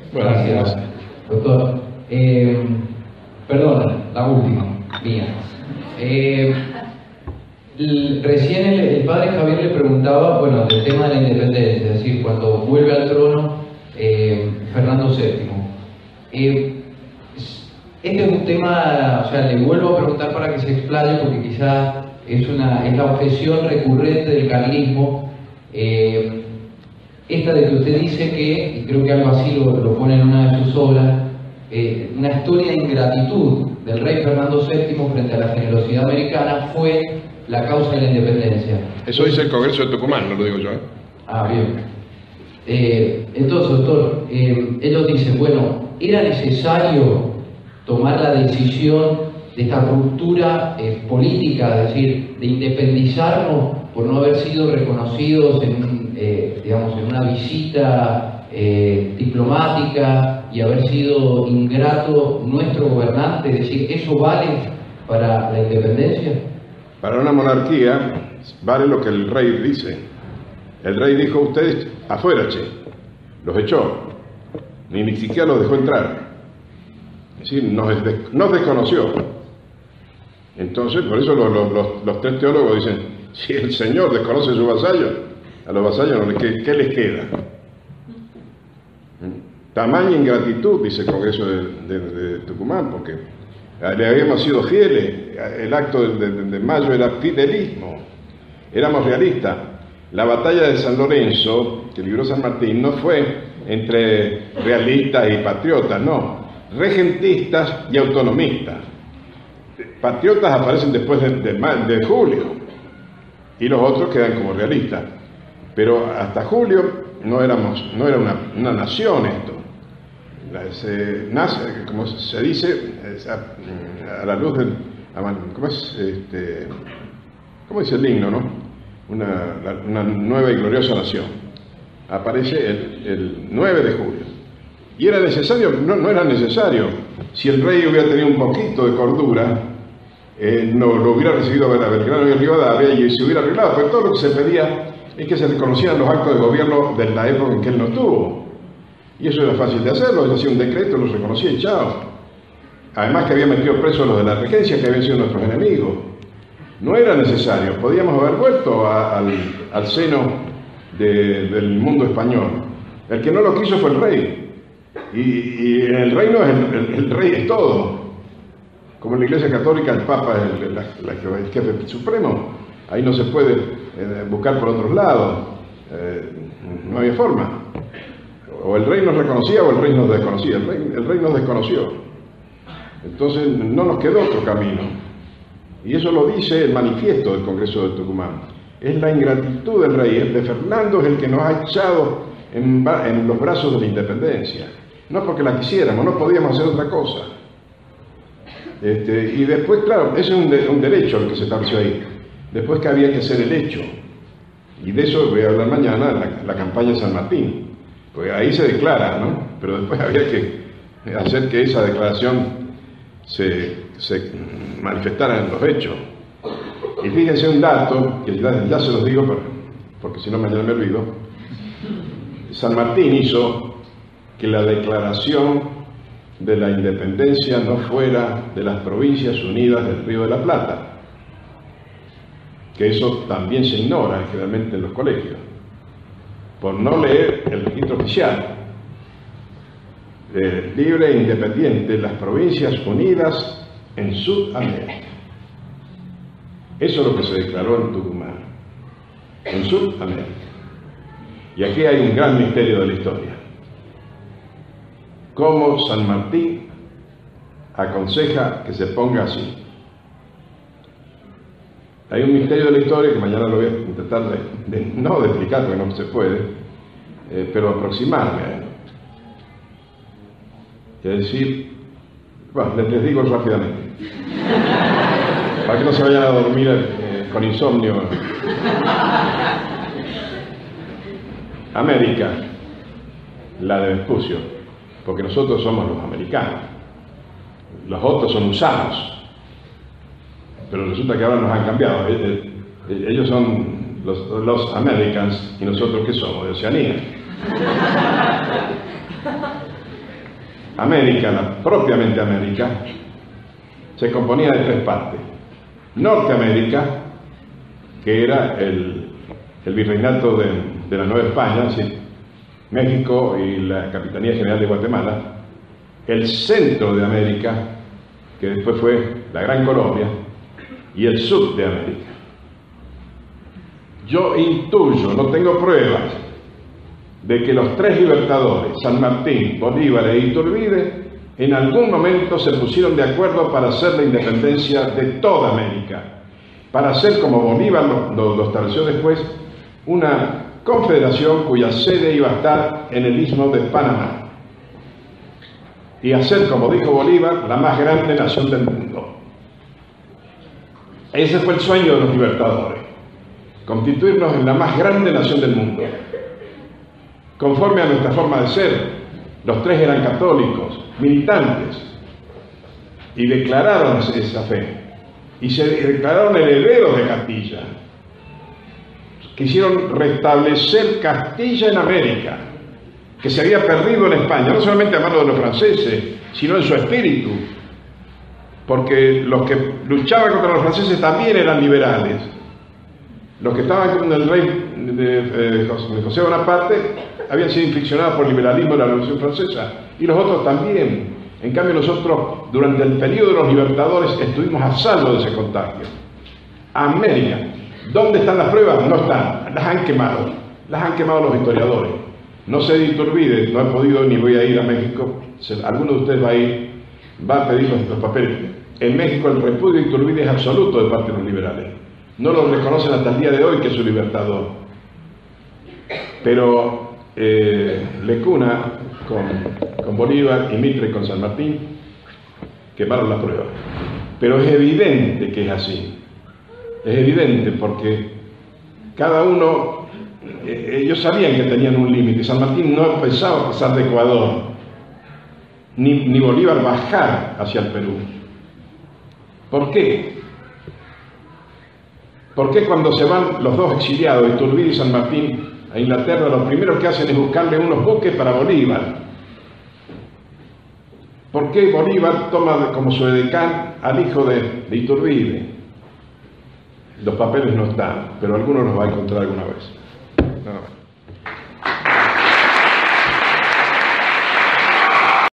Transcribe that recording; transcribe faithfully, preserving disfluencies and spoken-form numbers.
Gracias, doctor. Eh, perdona, la última, mía. Eh, el, recién el, el padre Javier le preguntaba, bueno, del tema de la independencia, es decir, cuando vuelve al trono eh, Fernando séptimo. Eh, este es un tema, o sea, le vuelvo a preguntar para que se explaye, porque quizás es, una, es la objeción recurrente del carlismo. Eh, esta de que usted dice que, y creo que algo así lo, lo pone en una de sus obras, eh, una historia de ingratitud del rey Fernando séptimo frente a la generosidad americana fue la causa de la independencia. Eso dice el Congreso de Tucumán, no lo digo yo. ¿eh? Ah, bien. Eh, entonces, doctor, eh, ellos dicen, bueno, era necesario tomar la decisión de esta ruptura eh, política, es decir, de independizarnos por no haber sido reconocidos en, eh, digamos, en una visita eh, diplomática y haber sido ingrato nuestro gobernante, es decir, ¿eso vale para la independencia? Para una monarquía vale lo que el rey dice. El rey dijo, ustedes afuera, che, los echó, ni, ni siquiera los dejó entrar. Es decir, nos, nos desconoció. Entonces, por eso los, los, los, los tres teólogos dicen, si el Señor desconoce a sus vasallos, a los vasallos, ¿qué, qué les queda? Tamaña ingratitud, dice el Congreso de, de, de Tucumán, porque le habíamos sido fieles. El acto de, de, de mayo era fidelismo, éramos realistas. La batalla de San Lorenzo, que libró San Martín, no fue entre realistas y patriotas, no, regentistas y autonomistas. Patriotas aparecen después de, de, de julio y los otros quedan como realistas, pero hasta julio no éramos, no era una, una nación esto. Se nace, como se dice, a, a la luz del, ¿cómo es? Este, ¿cómo dice el himno, no? Una, una nueva y gloriosa nación. Aparece el, el nueve de julio. Y era necesario, no, no era necesario. Si el rey hubiera tenido un poquito de cordura, eh, no lo hubiera recibido a Belgrano y a Rivadavia y se hubiera arreglado. Pero todo lo que se pedía es que se reconocieran los actos de gobierno de la época en que él no estuvo. Y eso era fácil de hacerlo, él hacía un decreto, los reconocía y chao. Además que había metido presos a los de la regencia, que habían sido nuestros enemigos. No era necesario, podíamos haber vuelto a, al, al seno de, del mundo español. El que no lo quiso fue el rey. Y, y en el reino el, el, el rey es todo. Como en la Iglesia Católica el Papa es el, la, la, el jefe supremo. Ahí no se puede eh, buscar por otros lados. Eh, no había forma. O el rey nos reconocía o el rey nos desconocía. El rey, el rey nos desconoció. Entonces no nos quedó otro camino. Y eso lo dice el manifiesto del Congreso de Tucumán. Es la ingratitud del rey, el de Fernando es el que nos ha echado en, en los brazos de la independencia. No porque la quisiéramos, no podíamos hacer otra cosa. Este, y después, claro, ese es un, de, un derecho el que se estableció ahí. Después que había que hacer el hecho. Y de eso voy a hablar mañana en la, la campaña de San Martín. Porque ahí se declara, ¿no? Pero después había que hacer que esa declaración se, se manifestara en los hechos. Y fíjense un dato, que ya, ya se los digo porque si no mañana me olvido. San Martín hizo que la declaración de la independencia no fuera de las Provincias Unidas del Río de la Plata, que eso también se ignora generalmente en los colegios, por no leer el registro oficial. Eh, libre e independiente, las Provincias Unidas en Sudamérica. Eso es lo que se declaró en Tucumán, en Sudamérica. Y aquí hay un gran misterio de la historia. Cómo San Martín aconseja que se ponga así. Hay un misterio de la historia que mañana lo voy a intentar de, de, no de explicar porque no se puede, eh, pero aproximarme a él. Es decir, bueno, les, les digo rápidamente, para que no se vayan a dormir eh, con insomnio. América, la de Vespucio, porque nosotros somos los americanos, los otros son usanos, pero resulta que ahora nos han cambiado. Ellos son los, los Americans y nosotros ¿qué somos? De Oceanía. América, la, propiamente América, se componía de tres partes. Norteamérica, que era el, el virreinato de, de la Nueva España, es decir, México y la Capitanía General de Guatemala. El centro de América, que después fue la Gran Colombia, y el sur de América. Yo intuyo, no tengo pruebas, de que los tres libertadores, San Martín, Bolívar e Iturbide, en algún momento se pusieron de acuerdo para hacer la independencia de toda América, para hacer, como Bolívar lo, lo, lo estableció después, una confederación cuya sede iba a estar en el Istmo de Panamá, y hacer, como dijo Bolívar, la más grande nación del mundo. Ese fue el sueño de los libertadores, constituirnos en la más grande nación del mundo. Conforme a nuestra forma de ser, los tres eran católicos, militantes, y declararon esa fe, y se declararon herederos de Castilla. Quisieron restablecer Castilla en América, que se había perdido en España, no solamente a manos de los franceses, sino en su espíritu, porque los que luchaban contra los franceses también eran liberales. Los que estaban con el rey de, de José Bonaparte habían sido infeccionados por el liberalismo de la Revolución Francesa, y los otros también. En cambio, nosotros, durante el periodo de los libertadores, estuvimos a salvo de ese contagio. América. ¿Dónde están las pruebas? No están. Las han quemado. Las han quemado los historiadores. No sé de Iturbide, no he podido ni voy a ir a México. Alguno de ustedes va a ir, va a pedir los, los papeles. En México el repudio de Iturbide es absoluto de parte de los liberales. No lo reconocen hasta el día de hoy que es su libertador. Pero eh, Lecuna con, con Bolívar y Mitre con San Martín quemaron las pruebas. Pero es evidente que es así. Es evidente porque cada uno, eh, ellos sabían que tenían un límite. San Martín no pensaba pasar de Ecuador, ni, ni Bolívar bajar hacia el Perú. ¿Por qué? ¿Por qué cuando se van los dos exiliados, Iturbide y San Martín, a Inglaterra, lo primero que hacen es buscarle unos buques para Bolívar? ¿Por qué Bolívar toma como su edecán al hijo de, de Iturbide? Los papeles no están, pero alguno los va a encontrar alguna vez. Nada más.